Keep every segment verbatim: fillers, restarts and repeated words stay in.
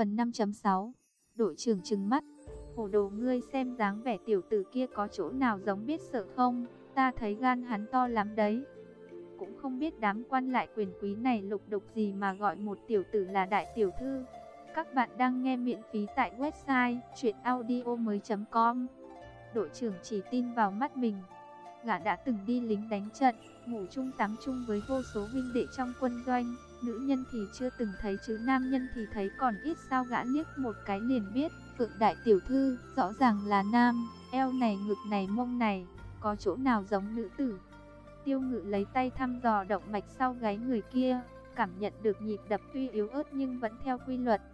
Phần năm chấm sáu. Đội trưởng trừng mắt. Hồ đồ, ngươi xem dáng vẻ tiểu tử kia có chỗ nào giống biết sợ không? Ta thấy gan hắn to lắm đấy. Cũng không biết đám quan lại quyền quý này lục đục gì mà gọi một tiểu tử là đại tiểu thư. Các bạn đang nghe miễn phí tại website truyện audio mới chấm com. Đội trưởng chỉ tin vào mắt mình. Gã đã từng đi lính đánh trận, ngủ chung tắm chung với vô số huynh đệ trong quân doanh. Nữ nhân thì chưa từng thấy chứ nam nhân thì thấy còn ít, sao gã liếc một cái liền biết. Phượng đại tiểu thư rõ ràng là nam, eo này ngực này mông này, có chỗ nào giống nữ tử. Tiêu Ngự lấy tay thăm dò động mạch sau gáy người kia, cảm nhận được nhịp đập tuy yếu ớt nhưng vẫn theo quy luật.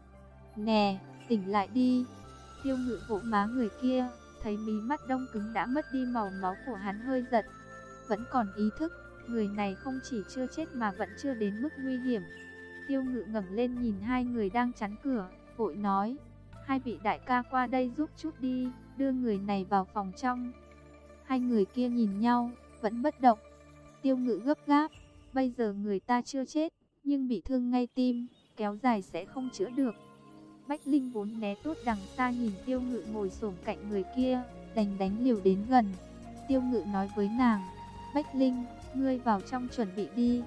Nè, tỉnh lại đi. Tiêu Ngự vỗ má người kia, thấy mí mắt đông cứng đã mất đi màu máu của hắn hơi giật. Vẫn còn ý thức, người này không chỉ chưa chết mà vẫn chưa đến mức nguy hiểm. Tiêu Ngự ngẩng lên nhìn hai người đang chắn cửa, vội nói: hai vị đại ca qua đây giúp chút đi, đưa người này vào phòng trong. Hai người kia nhìn nhau, vẫn bất động. Tiêu Ngự gấp gáp: bây giờ người ta chưa chết, nhưng bị thương ngay tim, kéo dài sẽ không chữa được. Bách Linh vốn né tốt đằng xa nhìn Tiêu Ngự ngồi xổm cạnh người kia, đành đánh liều đến gần. Tiêu Ngự nói với nàng: Bách Linh, ngươi vào trong chuẩn bị đi.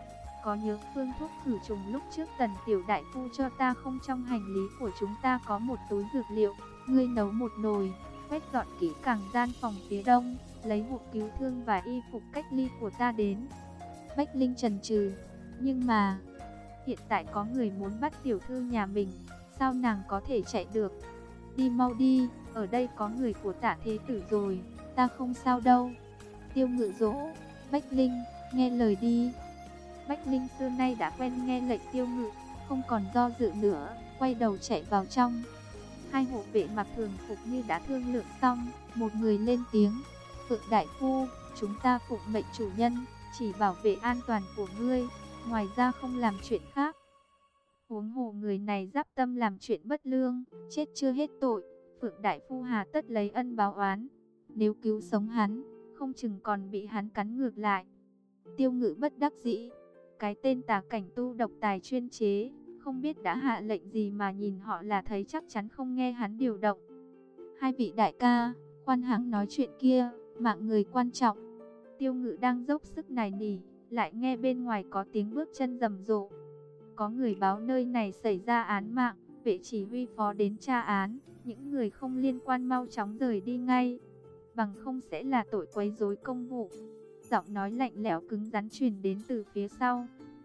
Có nhớ phương thuốc khử trùng lúc trước Tần tiểu đại phu cho ta không? Trong hành lý của chúng ta có một túi dược liệu, ngươi nấu một nồi, quét dọn kỹ càng gian phòng phía đông, lấy hộp cứu thương và y phục cách ly của ta đến. Bách Linh chần chừ: nhưng mà hiện tại có người muốn bắt tiểu thư nhà mình, sao nàng có thể chạy được? Đi mau đi, ở đây có người của Tạ thế tử rồi, ta không sao đâu. Tiêu Ngự dỗ: Bách Linh, nghe lời đi. Bách Linh xưa nay đã quen nghe lệnh Tiêu Ngự, không còn do dự nữa, quay đầu chạy vào trong. Hai hộ vệ mặc thường phục như đã thương lượng xong, một người lên tiếng: Phượng đại phu, chúng ta phụng mệnh chủ nhân, chỉ bảo vệ an toàn của ngươi, ngoài ra không làm chuyện khác. Huống hồ người này dắp tâm làm chuyện bất lương, chết chưa hết tội, Phượng đại phu hà tất lấy ân báo oán. Nếu cứu sống hắn, không chừng còn bị hắn cắn ngược lại. Tiêu Ngự bất đắc dĩ: cái tên tà cảnh tu độc tài chuyên chế, không biết đã hạ lệnh gì mà nhìn họ là thấy chắc chắn không nghe hắn điều động. Hai vị đại ca, khoan hãng nói chuyện kia, mạng người quan trọng. Tiêu Ngự đang dốc sức nài nỉ, lại nghe bên ngoài có tiếng bước chân rầm rộ. Có người báo nơi này xảy ra án mạng, vệ chỉ huy phó đến tra án, những người không liên quan mau chóng rời đi ngay, bằng không sẽ là tội quấy rối công vụ. Giọng nói lạnh lẽo cứng rắn truyền đến từ phía sau.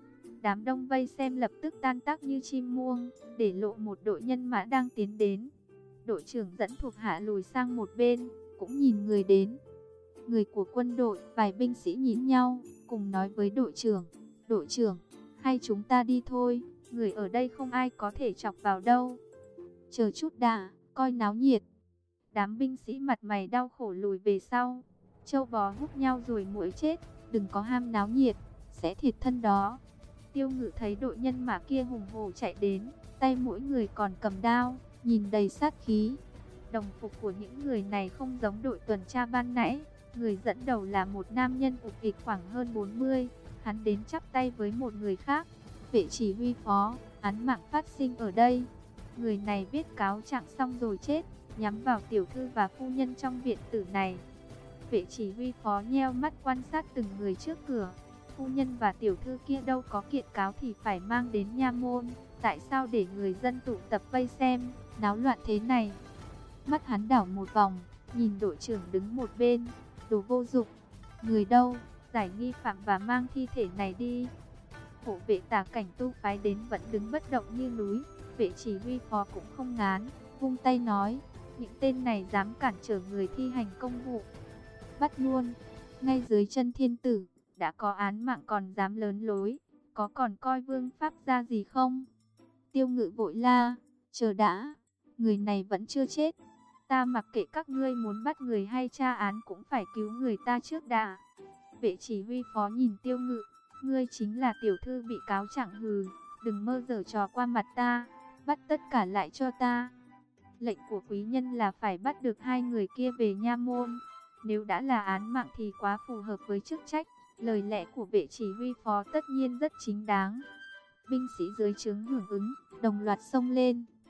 Đám đông vây xem lập tức tan tác như chim muông, để lộ một đội nhân mã đang tiến đến. Đội trưởng dẫn thuộc hạ lùi sang một bên, cũng nhìn người đến. Người của quân đội, vài binh sĩ nhìn nhau, cùng nói với đội trưởng: đội trưởng, hay chúng ta đi thôi, người ở đây không ai có thể chọc vào đâu. Chờ chút đã, coi náo nhiệt. Đám binh sĩ mặt mày đau khổ lùi về sau. Châu bò húc nhau rồi muỗi chết, đừng có ham náo nhiệt, sẽ thiệt thân đó. Tiêu Ngự thấy đội nhân mã kia hùng hổ chạy đến, tay mỗi người còn cầm đao, nhìn đầy sát khí. Đồng phục của những người này không giống đội tuần tra ban nãy. Người dẫn đầu là một nam nhân ục ịch khoảng hơn bốn mươi, hắn đến chắp tay với một người khác: vệ chỉ huy phó, án mạng phát sinh ở đây. Người này viết cáo trạng xong rồi chết, nhắm vào tiểu thư và phu nhân trong viện tử này. Vệ chỉ huy phó nheo mắt quan sát từng người trước cửa. Phu nhân và tiểu thư kia đâu có kiện cáo thì phải mang đến nha môn, tại sao để người dân tụ tập vây xem, náo loạn thế này? Mắt hắn đảo một vòng, nhìn đội trưởng đứng một bên: đồ vô dụng, người đâu, giải nghi phạm và mang thi thể này đi. Hộ vệ tà cảnh tu phái đến vẫn đứng bất động như núi. Vệ chỉ huy phó cũng không ngán, vung tay nói: những tên này dám cản trở người thi hành công vụ, bắt luôn. Ngay dưới chân thiên tử, đã có án mạng còn dám lớn lối, có còn coi vương pháp ra gì không? Tiêu Ngự vội la: chờ đã, người này vẫn chưa chết. Ta mặc kệ các ngươi muốn bắt người hay tra án, cũng phải cứu người ta trước đã. Vệ chỉ huy phó nhìn Tiêu Ngự: ngươi chính là tiểu thư bị cáo trạng hừ, đừng mơ giở trò qua mặt ta, bắt tất cả lại cho ta. Lệnh của quý nhân là phải bắt được hai người kia về nha môn. Nếu đã là án mạng thì quá phù hợp với chức trách. Lời lẽ của vệ chỉ huy phó tất nhiên rất chính đáng. Binh sĩ dưới trướng hưởng ứng, đồng loạt xông lên,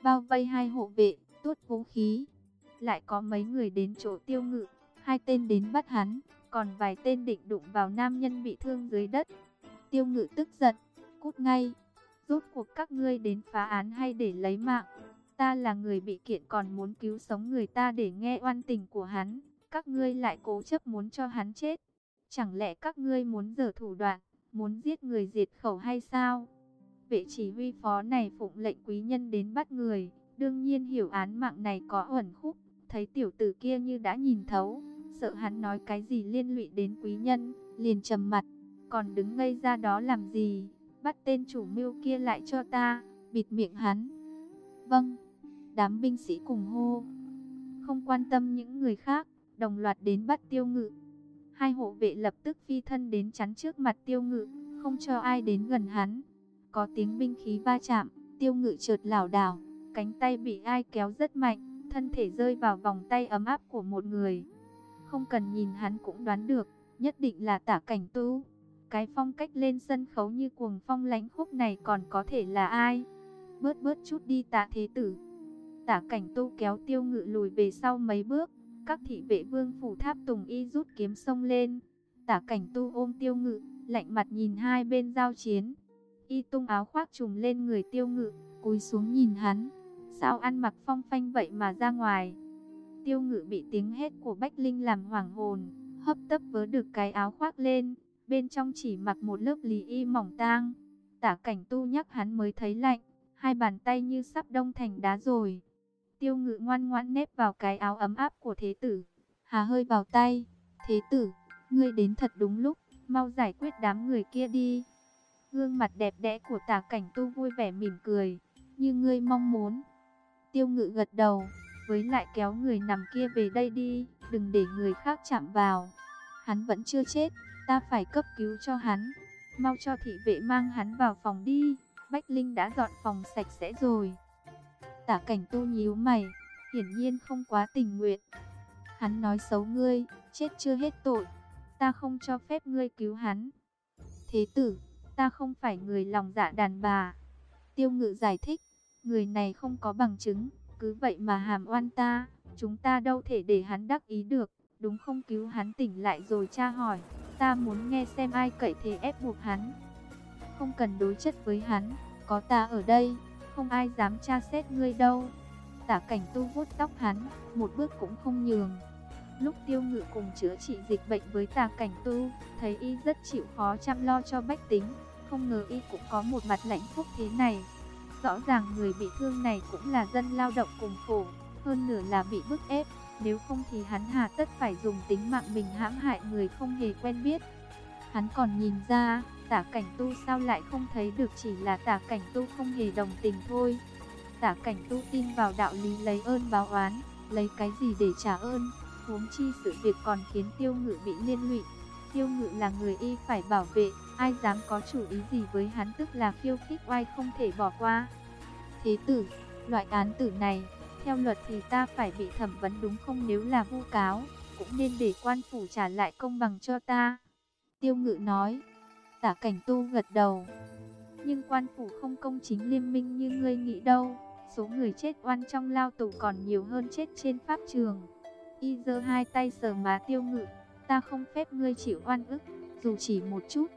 bao vây hai hộ vệ, tuốt vũ khí. Lại có mấy người đến chỗ Tiêu Ngự, hai tên đến bắt hắn, còn vài tên định đụng vào nam nhân bị thương dưới đất. Tiêu Ngự tức giận, cút ngay. Rốt cuộc các ngươi đến phá án hay để lấy mạng? Ta là người bị kiện còn muốn cứu sống người ta để nghe oan tình của hắn. Các ngươi lại cố chấp muốn cho hắn chết. Chẳng lẽ các ngươi muốn giở thủ đoạn, muốn giết người diệt khẩu hay sao? Vệ chỉ huy phó này phụng lệnh quý nhân đến bắt người, đương nhiên hiểu án mạng này có uẩn khúc. Thấy tiểu tử kia như đã nhìn thấu, sợ hắn nói cái gì liên lụy đến quý nhân, liền trầm mặt. Còn đứng ngây ra đó làm gì? Bắt tên chủ mưu kia lại cho ta, bịt miệng hắn. Vâng. Đám binh sĩ cùng hô, không quan tâm những người khác, đồng loạt đến bắt Tiêu Ngự. Hai hộ vệ lập tức phi thân đến chắn trước mặt Tiêu Ngự, không cho ai đến gần hắn. Có tiếng binh khí va chạm, Tiêu Ngự chợt lảo đảo, cánh tay bị ai kéo rất mạnh, thân thể rơi vào vòng tay ấm áp của một người. Không cần nhìn hắn cũng đoán được, nhất định là Tả Cảnh Tu. Cái phong cách lên sân khấu như cuồng phong lãnh khốc này còn có thể là ai? Bớt bớt chút đi Tạ Thế Tử. Tả Cảnh Tu kéo Tiêu Ngự lùi về sau mấy bước, các thị vệ Vương phủ Tháp Tùng Y rút kiếm xông lên. Tả Cảnh Tu ôm Tiêu Ngự, lạnh mặt nhìn hai bên giao chiến. Y tung áo khoác trùm lên người Tiêu Ngự, cúi xuống nhìn hắn. Sao ăn mặc phong phanh vậy mà ra ngoài? Tiêu Ngự bị tiếng hét của Bách Linh làm hoảng hồn, hấp tấp vớ được cái áo khoác lên, bên trong chỉ mặc một lớp lý y mỏng tang. Tả Cảnh Tu nhắc hắn mới thấy lạnh, hai bàn tay như sắp đông thành đá rồi. Tiêu Ngự ngoan ngoãn nép vào cái áo ấm áp của thế tử, hà hơi vào tay. Thế tử, ngươi đến thật đúng lúc, mau giải quyết đám người kia đi. Gương mặt đẹp đẽ của Tả Cảnh Tu vui vẻ mỉm cười, như ngươi mong muốn. Tiêu Ngự gật đầu, với lại kéo người nằm kia về đây đi, đừng để người khác chạm vào. Hắn vẫn chưa chết, ta phải cấp cứu cho hắn. Mau cho thị vệ mang hắn vào phòng đi, Bách Linh đã dọn phòng sạch sẽ rồi. Tả Cảnh Tu nhíu mày, hiển nhiên không quá tình nguyện. Hắn nói xấu ngươi, chết chưa hết tội, ta không cho phép ngươi cứu hắn. Thế tử, ta không phải người lòng dạ đàn bà. Tiêu Ngự giải thích, người này không có bằng chứng, cứ vậy mà hàm oan ta, chúng ta đâu thể để hắn đắc ý được, đúng không? Cứu hắn tỉnh lại rồi tra hỏi, ta muốn nghe xem ai cậy thế ép buộc hắn. Không cần đối chất với hắn, có ta ở đây, không ai dám tra xét ngươi đâu. Tả Cảnh Tu vuốt tóc hắn, một bước cũng không nhường. Lúc Tiêu Ngự cùng chữa trị dịch bệnh với Tả Cảnh Tu, thấy y rất chịu khó chăm lo cho bách tính, không ngờ y cũng có một mặt lạnh phúc thế này. Rõ ràng người bị thương này cũng là dân lao động cùng khổ, hơn nửa là bị bức ép, nếu không thì hắn hà tất phải dùng tính mạng mình hãm hại người không hề quen biết. Hắn còn nhìn ra, Tả Cảnh Tu sao lại không thấy được, chỉ là Tả Cảnh Tu không hề đồng tình thôi. Tả Cảnh Tu tin vào đạo lý lấy ơn báo oán, lấy cái gì để trả ơn, huống chi sự việc còn khiến Tiêu Ngự bị liên lụy. Tiêu Ngự là người y phải bảo vệ, ai dám có chủ ý gì với hắn tức là khiêu khích oai không thể bỏ qua. Thế tử, loại án tử này, theo luật thì ta phải bị thẩm vấn đúng không? Nếu là vu cáo, cũng nên để quan phủ trả lại công bằng cho ta. Tiêu Ngự nói. Tả Cảnh Tu gật đầu. Nhưng quan phủ không công chính liêm minh như ngươi nghĩ đâu. Số người chết oan trong lao tù còn nhiều hơn chết trên pháp trường. Y giơ hai tay sờ má Tiêu Ngự. Ta không phép ngươi chịu oan ức, dù chỉ một chút.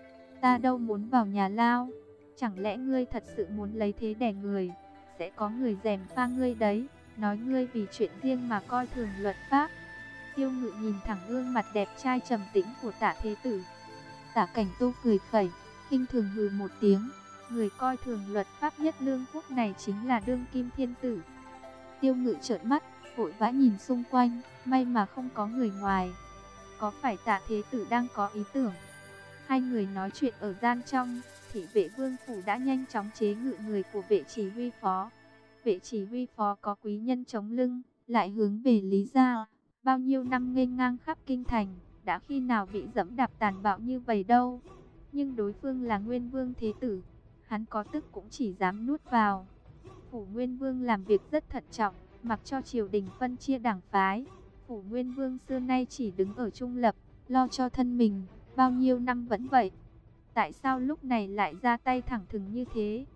Ta đâu muốn vào nhà lao. Chẳng lẽ ngươi thật sự muốn lấy thế đè người? Sẽ có người gièm pha ngươi đấy, nói ngươi vì chuyện riêng mà coi thường luật pháp. Tiêu Ngự nhìn thẳng gương mặt đẹp trai trầm tĩnh của Tả Thế Tử. Tả Cảnh Tu cười khẩy, khinh thường hừ một tiếng. Người coi thường luật pháp nhất lương quốc này chính là đương kim thiên tử. Tiêu Ngự trợn mắt, vội vã nhìn xung quanh, may mà không có người ngoài. Có phải Tả Thế Tử đang có ý tưởng? Hai người nói chuyện ở gian trong, thị vệ Vương phủ đã nhanh chóng chế ngự người của vệ chỉ huy phó. Vệ chỉ huy phó có quý nhân chống lưng, lại hướng về Lý gia. Bao nhiêu năm nghênh ngang khắp kinh thành, đã khi nào bị dẫm đạp tàn bạo như vậy đâu. Nhưng đối phương là Nguyên Vương Thế Tử, hắn có tức cũng chỉ dám nuốt vào. Phủ Nguyên Vương làm việc rất thận trọng, mặc cho triều đình phân chia đảng phái. Phủ Nguyên Vương xưa nay chỉ đứng ở trung lập, lo cho thân mình, bao nhiêu năm vẫn vậy. Tại sao lúc này lại ra tay thẳng thừng như thế?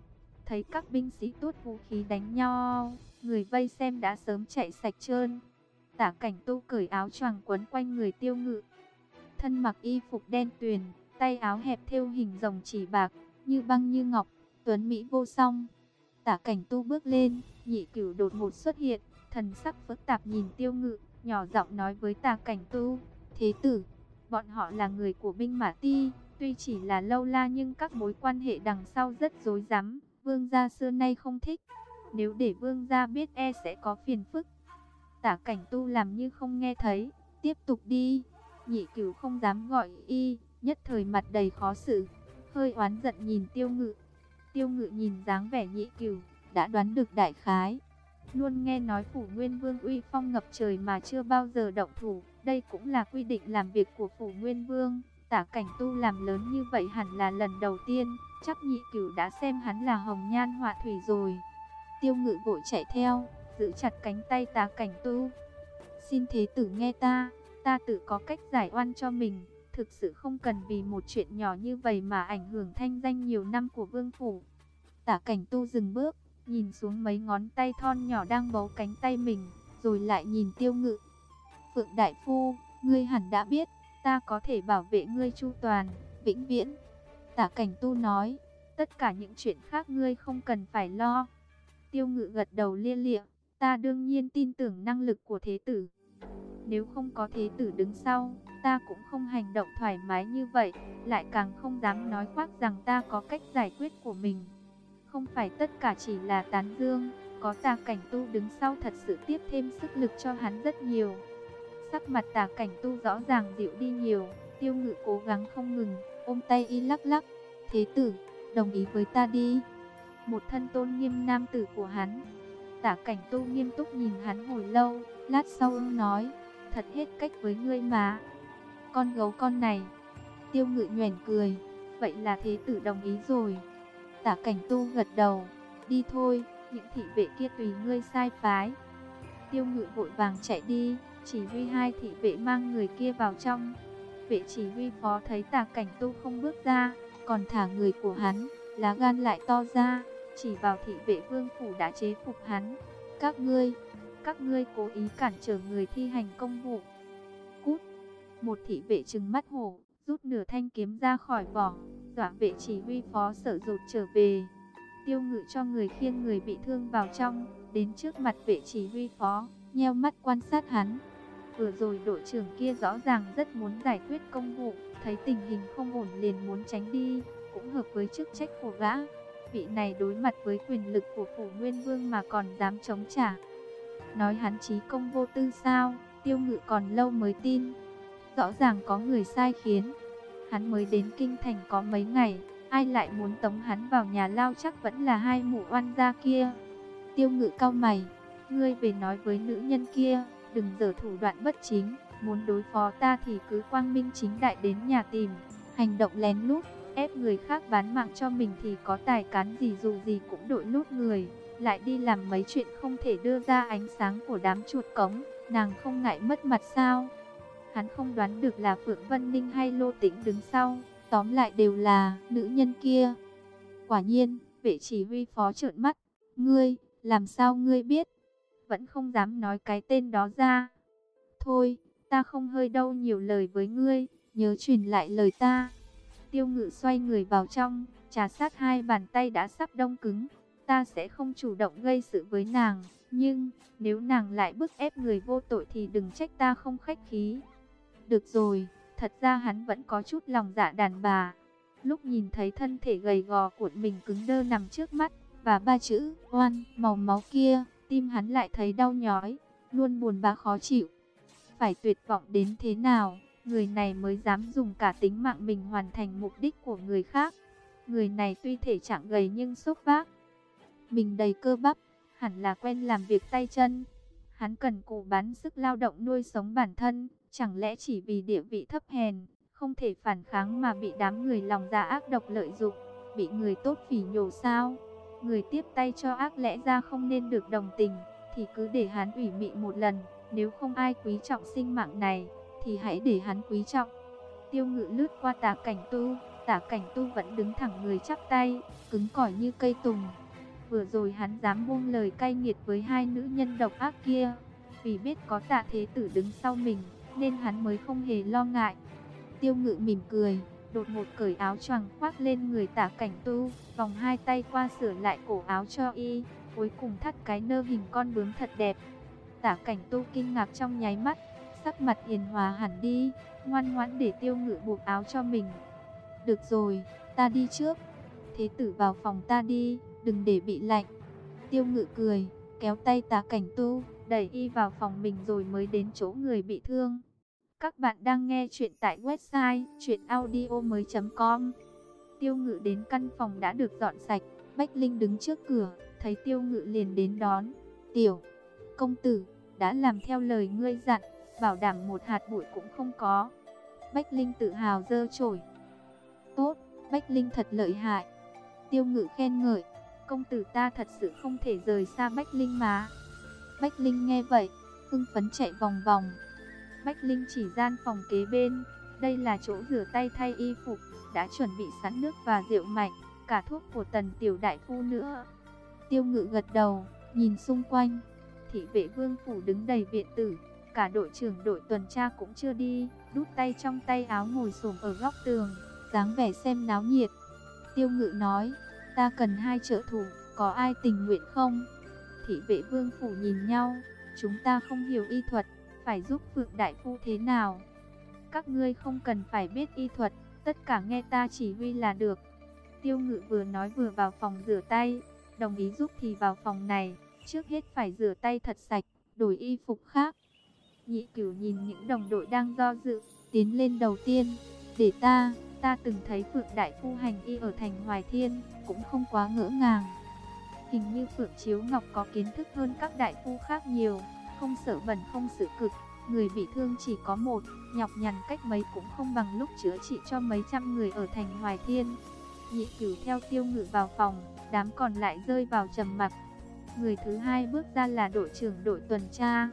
Thấy các binh sĩ tuốt vũ khí đánh nhau, người vây xem đã sớm chạy sạch trơn. Tả Cảnh Tu cởi áo choàng quấn quanh người Tiêu Ngự. Thân mặc y phục đen tuyền, tay áo hẹp thêu hình rồng chỉ bạc, như băng như ngọc, tuấn mỹ vô song. Tả Cảnh Tu bước lên, Nhị Cửu đột ngột xuất hiện, thần sắc phức tạp nhìn Tiêu Ngự, nhỏ giọng nói với Tả Cảnh Tu: "Thế tử, bọn họ là người của binh Mã Ti, tuy chỉ là lâu la nhưng các mối quan hệ đằng sau rất rối rắm, vương gia xưa nay không thích. Nếu để vương gia biết e sẽ có phiền phức." Tả Cảnh Tu làm như không nghe thấy, tiếp tục đi. Nhị Cửu không dám gọi y, nhất thời mặt đầy khó xử, hơi oán giận nhìn Tiêu Ngự. Tiêu Ngự nhìn dáng vẻ Nhị Cửu, đã đoán được đại khái. Luôn nghe nói Phủ Nguyên Vương uy phong ngập trời mà chưa bao giờ động thủ, đây cũng là quy định làm việc của Phủ Nguyên Vương. Tả Cảnh Tu làm lớn như vậy hẳn là lần đầu tiên, chắc Nhị Cửu đã xem hắn là hồng nhan họa thủy rồi. Tiêu Ngự vội chạy theo, giữ chặt cánh tay Tả Cảnh Tu. "Xin thế tử nghe ta, ta tự có cách giải oan cho mình, thực sự không cần vì một chuyện nhỏ như vậy mà ảnh hưởng thanh danh nhiều năm của vương phủ." Tả Cảnh Tu dừng bước, nhìn xuống mấy ngón tay thon nhỏ đang bấu cánh tay mình, rồi lại nhìn Tiêu Ngự. "Phượng đại phu, ngươi hẳn đã biết, ta có thể bảo vệ ngươi chu toàn, vĩnh viễn." Tả Cảnh Tu nói, "Tất cả những chuyện khác ngươi không cần phải lo." Tiêu Ngự gật đầu lia lịa, "Ta đương nhiên tin tưởng năng lực của thế tử. Nếu không có thế tử đứng sau, ta cũng không hành động thoải mái như vậy, lại càng không dám nói khoác rằng ta có cách giải quyết của mình. Không phải tất cả chỉ là tán dương, có Tả Cảnh Tu đứng sau thật sự tiếp thêm sức lực cho hắn rất nhiều." Sắc mặt Tả Cảnh Tu rõ ràng dịu đi nhiều. Tiêu Ngự cố gắng không ngừng, ôm tay y lắc lắc, "Thế tử, đồng ý với ta đi." Một thân tôn nghiêm nam tử của hắn. Tả Cảnh Tu nghiêm túc nhìn hắn hồi lâu, lát sau ông nói, "Thật hết cách với ngươi mà. Con gấu con này." Tiêu Ngự nhoẻn cười, "Vậy là thế tử đồng ý rồi." Tả Cảnh Tu gật đầu, "Đi thôi, những thị vệ kia tùy ngươi sai phái." Tiêu Ngự vội vàng chạy đi, chỉ huy hai thị vệ mang người kia vào trong. Vệ chỉ huy phó thấy Tả Cảnh Tu không bước ra, còn thả người của hắn, lá gan lại to ra, chỉ vào thị vệ vương phủ đã chế phục hắn. "Các ngươi, các ngươi cố ý cản trở người thi hành công vụ. Cút!" Một thị vệ trừng mắt hổ, rút nửa thanh kiếm ra khỏi vỏ, dọa vệ chỉ huy phó sợ rụt trở về. Tiêu Ngự cho người khiêng người bị thương vào trong, đến trước mặt vệ chỉ huy phó, nheo mắt quan sát hắn. Vừa rồi đội trưởng kia rõ ràng rất muốn giải quyết công vụ, thấy tình hình không ổn liền muốn tránh đi, cũng hợp với chức trách của gã. Vị này đối mặt với quyền lực của Phủ Nguyên Vương mà còn dám chống trả. Nói hắn trí công vô tư sao? Tiêu Ngự còn lâu mới tin. Rõ ràng có người sai khiến. Hắn mới đến kinh thành có mấy ngày, ai lại muốn tống hắn vào nhà lao, chắc vẫn là hai mụ oan gia kia. Tiêu Ngự cau mày, "Ngươi về nói với nữ nhân kia, đừng giở thủ đoạn bất chính, muốn đối phó ta thì cứ quang minh chính đại đến nhà tìm, hành động lén lút, ép người khác bán mạng cho mình thì có tài cán gì dù gì cũng đội lút người, lại đi làm mấy chuyện không thể đưa ra ánh sáng của đám chuột cống, nàng không ngại mất mặt sao?" Hắn không đoán được là Phượng Vân Ninh hay Lô Tĩnh đứng sau, tóm lại đều là nữ nhân kia. Quả nhiên, vệ chỉ huy phó trợn mắt, "Ngươi, làm sao ngươi biết?" Vẫn không dám nói cái tên đó ra. "Thôi, ta không hơi đâu nhiều lời với ngươi, nhớ truyền lại lời ta." Tiêu Ngự xoay người vào trong, trà sát hai bàn tay đã sắp đông cứng. "Ta sẽ không chủ động gây sự với nàng, nhưng nếu nàng lại bức ép người vô tội thì đừng trách ta không khách khí." Được rồi, thật ra hắn vẫn có chút lòng dạ đàn bà. Lúc nhìn thấy thân thể gầy gò của mình cứng đơ nằm trước mắt, và ba chữ oan màu máu kia, tim hắn lại thấy đau nhói, luôn buồn bã khó chịu. Phải tuyệt vọng đến thế nào, người này mới dám dùng cả tính mạng mình hoàn thành mục đích của người khác. Người này tuy thể trạng gầy nhưng xốp vác, mình đầy cơ bắp, hẳn là quen làm việc tay chân. Hắn cần cù bán sức lao động nuôi sống bản thân, chẳng lẽ chỉ vì địa vị thấp hèn, không thể phản kháng mà bị đám người lòng dạ ác độc lợi dụng, bị người tốt phỉ nhổ sao? Người tiếp tay cho ác lẽ ra không nên được đồng tình, thì cứ để hắn ủy mị một lần, nếu không ai quý trọng sinh mạng này, thì hãy để hắn quý trọng. Tiêu Ngự lướt qua Tả Cảnh Tu, Tả Cảnh Tu vẫn đứng thẳng người chắp tay, cứng cỏi như cây tùng. Vừa rồi hắn dám buông lời cay nghiệt với hai nữ nhân độc ác kia, vì biết có Tạ Thế Tử đứng sau mình, nên hắn mới không hề lo ngại. Tiêu Ngự mỉm cười, đột ngột cởi áo choàng khoác lên người Tả Cảnh Tu, vòng hai tay qua sửa lại cổ áo cho y, cuối cùng thắt cái nơ hình con bướm thật đẹp. Tả Cảnh Tu kinh ngạc trong nháy mắt, sắc mặt hiền hòa hẳn đi, ngoan ngoãn để Tiêu Ngự buộc áo cho mình. Được rồi, ta đi trước. Thế Tử vào phòng ta đi, đừng để bị lạnh. Tiêu Ngự cười, kéo tay Tả Cảnh Tu, đẩy y vào phòng mình rồi mới đến chỗ người bị thương. Các bạn đang nghe chuyện tại website truyện audio mới chấm com. Tiêu Ngự đến căn phòng đã được dọn sạch, Bách Linh đứng trước cửa, thấy Tiêu Ngự liền đến đón. Tiểu công tử, đã làm theo lời ngươi dặn, bảo đảm một hạt bụi cũng không có. Bách Linh tự hào giơ chổi. Tốt, Bách Linh thật lợi hại. Tiêu Ngự khen ngợi, công tử ta thật sự không thể rời xa Bách Linh mà. Bách Linh nghe vậy, hưng phấn chạy vòng vòng. Bách Linh chỉ gian phòng kế bên, đây là chỗ rửa tay thay y phục, đã chuẩn bị sẵn nước và rượu mạnh, cả thuốc của Tần tiểu đại phu nữa. Tiêu Ngự gật đầu, nhìn xung quanh, thị vệ Vương phủ đứng đầy viện tử, cả đội trưởng đội tuần tra cũng chưa đi, đút tay trong tay áo ngồi xổm ở góc tường, dáng vẻ xem náo nhiệt. Tiêu Ngự nói, ta cần hai trợ thủ, có ai tình nguyện không? Thị vệ Vương phủ nhìn nhau, chúng ta không hiểu y thuật, phải giúp Phượng đại phu thế nào? Các ngươi không cần phải biết y thuật, tất cả nghe ta chỉ huy là được. Tiêu Ngự vừa nói vừa vào phòng rửa tay, đồng ý giúp thì vào phòng này, trước hết phải rửa tay thật sạch, đổi y phục khác. Nhị Cửu nhìn những đồng đội đang do dự, tiến lên đầu tiên, để ta, ta từng thấy Phượng đại phu hành y ở thành Hoài Thiên, cũng không quá ngỡ ngàng. Hình như Phượng Chiếu Ngọc có kiến thức hơn các đại phu khác nhiều, không sợ bẩn không sợ cực, người bị thương chỉ có một, nhọc nhằn cách mấy cũng không bằng lúc chữa trị cho mấy trăm người ở thành Hoài Thiên. Nhị Cửu theo Tiêu Ngự vào phòng, đám còn lại rơi vào trầm mặc. Người thứ hai bước ra là đội trưởng đội tuần tra.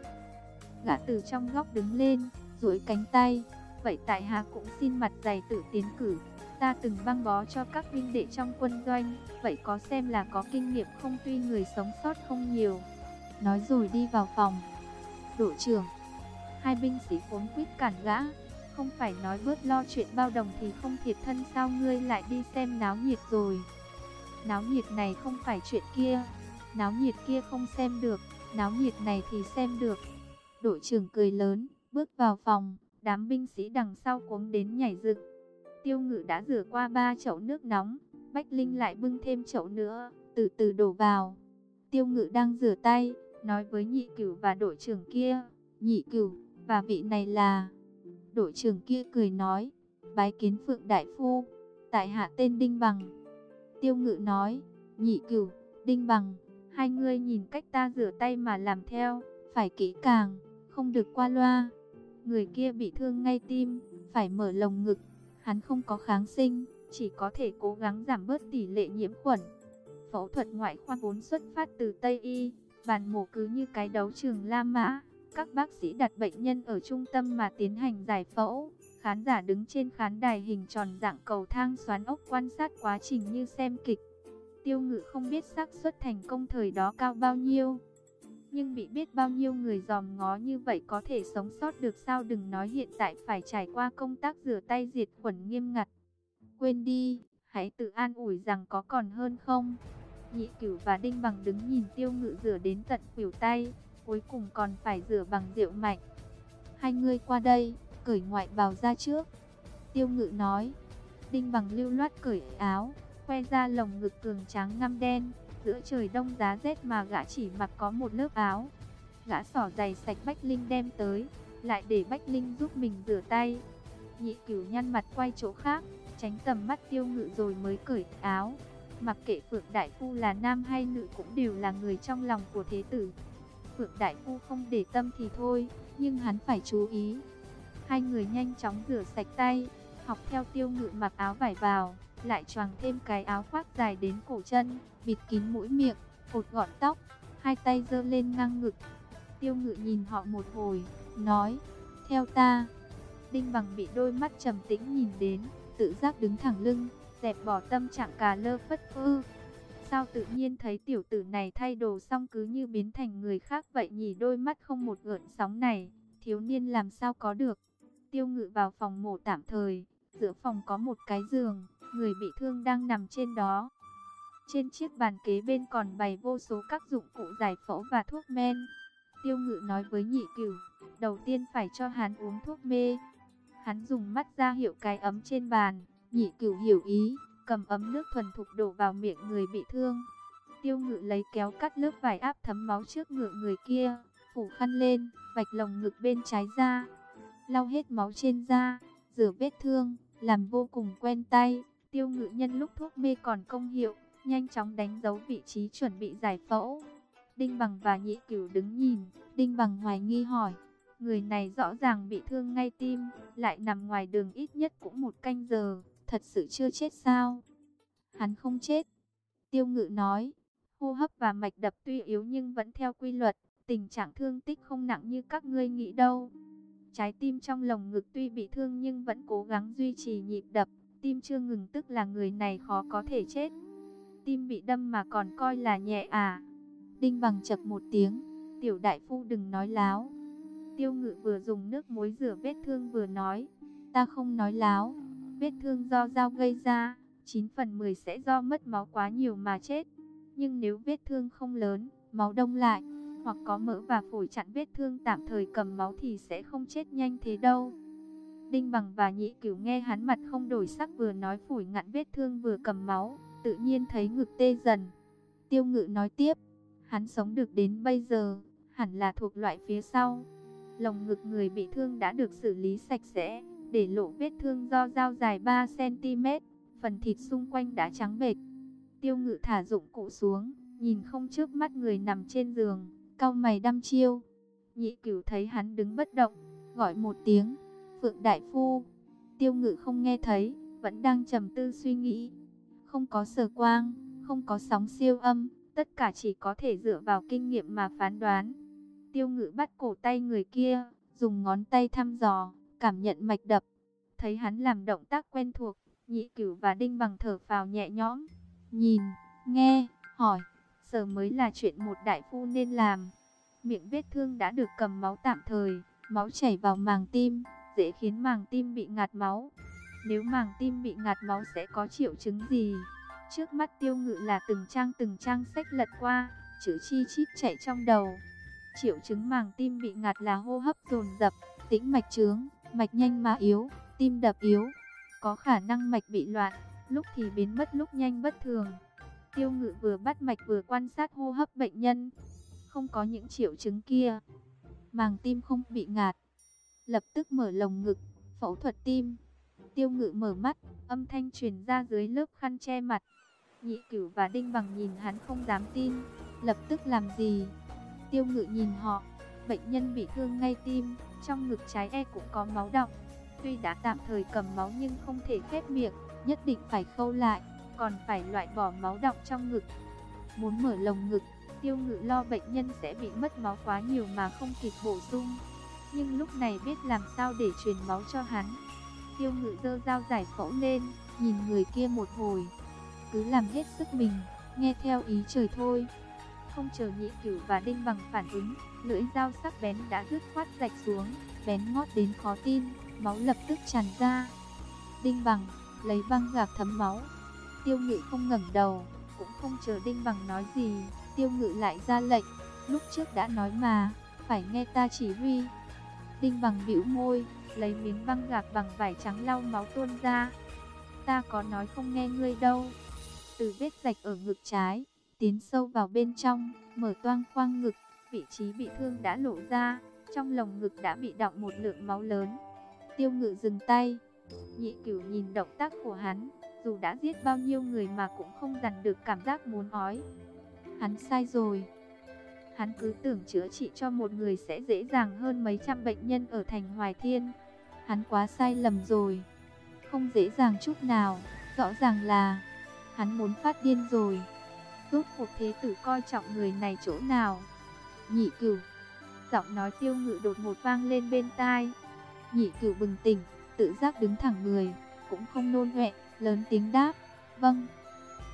Gã từ trong góc đứng lên, duỗi cánh tay, vậy tại hạ cũng xin mặt dày tự tiến cử. Ta từng băng bó cho các huynh đệ trong quân doanh, vậy có xem là có kinh nghiệm không, tuy người sống sót không nhiều. Nói rồi đi vào phòng. Đội trưởng, hai binh sĩ cuống quýt cản gã, không phải nói bớt lo chuyện bao đồng thì không thiệt thân sao, ngươi lại đi xem náo nhiệt rồi? Náo nhiệt này không phải chuyện kia, náo nhiệt kia không xem được, náo nhiệt này thì xem được. Đội trưởng cười lớn, bước vào phòng, đám binh sĩ đằng sau cuống đến nhảy dựng. Tiêu Ngự đã rửa qua ba chậu nước nóng, Bách Linh lại bưng thêm chậu nữa, từ từ đổ vào. Tiêu Ngự đang rửa tay, nói với Nhị Cửu và đội trưởng kia, Nhị Cửu, và vị này là... Đội trưởng kia cười nói, bái kiến Phượng đại phu, tại hạ tên Đinh Bằng. Tiêu Ngự nói, Nhị Cửu, Đinh Bằng, hai ngươi nhìn cách ta rửa tay mà làm theo, phải kỹ càng, không được qua loa. Người kia bị thương ngay tim, phải mở lồng ngực, hắn không có kháng sinh, chỉ có thể cố gắng giảm bớt tỷ lệ nhiễm khuẩn. Phẫu thuật ngoại khoa vốn xuất phát từ Tây Y, bàn mổ cứ như cái đấu trường La Mã. Các bác sĩ đặt bệnh nhân ở trung tâm mà tiến hành giải phẫu. Khán giả đứng trên khán đài hình tròn dạng cầu thang xoắn ốc quan sát quá trình như xem kịch. Tiêu Ngự không biết xác suất thành công thời đó cao bao nhiêu, nhưng bị biết bao nhiêu người dòm ngó như vậy có thể sống sót được sao, đừng nói hiện tại phải trải qua công tác rửa tay diệt khuẩn nghiêm ngặt. Quên đi, hãy tự an ủi rằng có còn hơn không. Nhị Cửu và Đinh Bằng đứng nhìn Tiêu Ngự rửa đến tận khuỷu tay, cuối cùng còn phải rửa bằng rượu mạnh. Hai người qua đây, cởi ngoại bào ra trước. Tiêu Ngự nói. Đinh Bằng lưu loát cởi áo, khoe ra lồng ngực cường tráng ngăm đen. Giữa trời đông giá rét mà gã chỉ mặc có một lớp áo. Gã xỏ giày sạch Bách Linh đem tới, lại để Bách Linh giúp mình rửa tay. Nhị Cửu nhăn mặt quay chỗ khác, tránh tầm mắt Tiêu Ngự rồi mới cởi áo. Mặc kệ Phượng đại phu là nam hay nữ cũng đều là người trong lòng của thế tử. Phượng đại phu không để tâm thì thôi, nhưng hắn phải chú ý. Hai người nhanh chóng rửa sạch tay, học theo Tiêu Ngự mặc áo vải vào, lại choàng thêm cái áo khoác dài đến cổ chân, bịt kín mũi miệng, cột gọn tóc, hai tay giơ lên ngang ngực. Tiêu Ngự nhìn họ một hồi, nói, theo ta. Đinh Bằng bị đôi mắt trầm tĩnh nhìn đến, tự giác đứng thẳng lưng, dẹp bỏ tâm trạng cà lơ phất phơ. sao tự nhiên thấy tiểu tử này thay đồ xong cứ như biến thành người khác vậy nhỉ? Đôi mắt không một gợn sóng này, thiếu niên làm sao có được? Tiêu Ngự vào phòng mổ tạm thời, giữa phòng có một cái giường, người bị thương đang nằm trên đó. Trên chiếc bàn kế bên còn bày vô số các dụng cụ giải phẫu và thuốc men. Tiêu Ngự nói với Nhị Cửu, đầu tiên phải cho hắn uống thuốc mê. Hắn dùng mắt ra hiệu cái ấm trên bàn, Nhị Cửu hiểu ý, cầm ấm nước thuần thục đổ vào miệng người bị thương. Tiêu Ngự lấy kéo cắt lớp vải áp thấm máu trước ngựa người kia, phủ khăn lên, vạch lồng ngực bên trái ra, lau hết máu trên da, rửa vết thương, làm vô cùng quen tay. Tiêu Ngự nhân lúc thuốc mê còn công hiệu, nhanh chóng đánh dấu vị trí chuẩn bị giải phẫu. Đinh Bằng và Nhị Cửu đứng nhìn, Đinh Bằng hoài nghi hỏi, người này rõ ràng bị thương ngay tim, lại nằm ngoài đường ít nhất cũng một canh giờ, thật sự chưa chết sao? Hắn không chết. Tiêu Ngự nói, hô hấp và mạch đập tuy yếu nhưng vẫn theo quy luật, tình trạng thương tích không nặng như các ngươi nghĩ đâu. Trái tim trong lồng ngực tuy bị thương nhưng vẫn cố gắng duy trì nhịp đập, tim chưa ngừng tức là người này khó có thể chết. Tim bị đâm mà còn coi là nhẹ à? Đinh Bằng chậc một tiếng, tiểu đại phu đừng nói láo. Tiêu Ngự vừa dùng nước muối rửa vết thương vừa nói, ta không nói láo, vết thương do dao gây ra, chín phần mười sẽ do mất máu quá nhiều mà chết. Nhưng nếu vết thương không lớn, máu đông lại, hoặc có mỡ và phổi chặn vết thương tạm thời cầm máu thì sẽ không chết nhanh thế đâu. Đinh Bằng và Nhị Cửu nghe hắn mặt không đổi sắc vừa nói phổi ngặn vết thương vừa cầm máu, tự nhiên thấy ngực tê dần. Tiêu Ngự nói tiếp, hắn sống được đến bây giờ, hẳn là thuộc loại phía sau. Lồng ngực người bị thương đã được xử lý sạch sẽ, để lộ vết thương do dao dài ba xăng ti mét, phần thịt xung quanh đã trắng bệch. Tiêu Ngự thả dụng cụ xuống, nhìn không chớp mắt người nằm trên giường, cau mày đăm chiêu. Nhị Cửu thấy hắn đứng bất động, gọi một tiếng, Phượng đại phu. Tiêu Ngự không nghe thấy, vẫn đang trầm tư suy nghĩ. Không có sờ quang, không có sóng siêu âm, tất cả chỉ có thể dựa vào kinh nghiệm mà phán đoán. Tiêu Ngự bắt cổ tay người kia, dùng ngón tay thăm dò, cảm nhận mạch đập. Thấy hắn làm động tác quen thuộc, Nhị Cửu và Đinh Bằng thở phào nhẹ nhõm. Nhìn, nghe, hỏi, sờ mới là chuyện một đại phu nên làm. Miệng vết thương đã được cầm máu tạm thời, máu chảy vào màng tim, dễ khiến màng tim bị ngạt máu. Nếu màng tim bị ngạt máu sẽ có triệu chứng gì? Trước mắt Tiêu Ngự là từng trang từng trang sách lật qua, chữ chi chít chạy trong đầu. Triệu chứng màng tim bị ngạt là hô hấp dồn dập, tĩnh mạch chướng, mạch nhanh mà yếu, tim đập yếu, có khả năng mạch bị loạn, lúc thì biến mất lúc nhanh bất thường. Tiêu Ngự vừa bắt mạch vừa quan sát hô hấp bệnh nhân, không có những triệu chứng kia. Màng tim không bị ngạt, lập tức mở lồng ngực, phẫu thuật tim. Tiêu Ngự mở mắt, âm thanh truyền ra dưới lớp khăn che mặt. Nhị Cửu và Đinh Bằng nhìn hắn không dám tin, lập tức làm gì? Tiêu Ngự nhìn họ, bệnh nhân bị thương ngay tim, trong ngực trái e cũng có máu đọng. Tuy đã tạm thời cầm máu nhưng không thể khép miệng, nhất định phải khâu lại, còn phải loại bỏ máu đọng trong ngực. Muốn mở lồng ngực, Tiêu Ngự lo bệnh nhân sẽ bị mất máu quá nhiều mà không kịp bổ sung. Nhưng lúc này biết làm sao để truyền máu cho hắn. Tiêu Ngự giơ dao giải phẫu lên, nhìn người kia một hồi. Cứ làm hết sức mình, nghe theo ý trời thôi. Không chờ Nhị Cửu và Đinh Bằng phản ứng, lưỡi dao sắc bén đã dứt khoát rạch xuống, bén ngót đến khó tin, máu lập tức tràn ra. Đinh Bằng lấy băng gạc thấm máu. Tiêu Ngự không ngẩng đầu, cũng không chờ Đinh Bằng nói gì, Tiêu Ngự lại ra lệnh, lúc trước đã nói mà, phải nghe ta chỉ huy. Đinh Bằng bĩu môi, lấy miếng băng gạc bằng vải trắng lau máu tuôn ra. Ta có nói không nghe ngươi đâu. Từ vết rạch ở ngực trái, tiến sâu vào bên trong, mở toang khoang ngực, vị trí bị thương đã lộ ra, trong lồng ngực đã bị đọng một lượng máu lớn. Tiêu Ngự dừng tay. Nhị Cửu nhìn động tác của hắn, dù đã giết bao nhiêu người mà cũng không dằn được cảm giác muốn ói. Hắn sai rồi. Hắn cứ tưởng chữa trị cho một người sẽ dễ dàng hơn mấy trăm bệnh nhân ở thành Hoài Thiên. Hắn quá sai lầm rồi. Không dễ dàng chút nào, rõ ràng là hắn muốn phát điên rồi. Rốt cuộc thế tử coi trọng người này chỗ nào? Nhị Cửu. Giọng nói Tiêu Ngự đột ngột vang lên bên tai. Nhị Cửu bừng tỉnh, tự giác đứng thẳng người, cũng không nôn ọe, lớn tiếng đáp, vâng.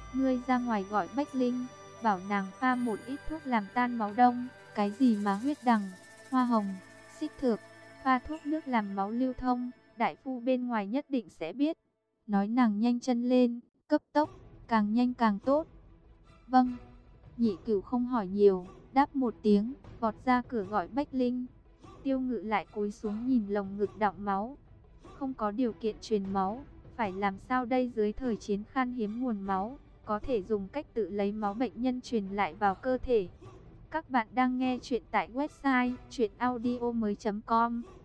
Ngươi ra ngoài gọi Bách Linh, bảo nàng pha một ít thuốc làm tan máu đông. Cái gì mà huyết đằng, hoa hồng, xích thược, pha thuốc nước làm máu lưu thông, đại phu bên ngoài nhất định sẽ biết. Nói nàng nhanh chân lên, cấp tốc, càng nhanh càng tốt. Vâng. Nhị Cửu không hỏi nhiều, đáp một tiếng, vọt ra cửa gọi Bách Linh. Tiêu Ngự lại cúi xuống nhìn lồng ngực đọng máu. Không có điều kiện truyền máu, phải làm sao đây? Dưới thời chiến khan hiếm nguồn máu, có thể dùng cách tự lấy máu bệnh nhân truyền lại vào cơ thể. Các bạn đang nghe chuyện tại website truyện audio mới chấm com.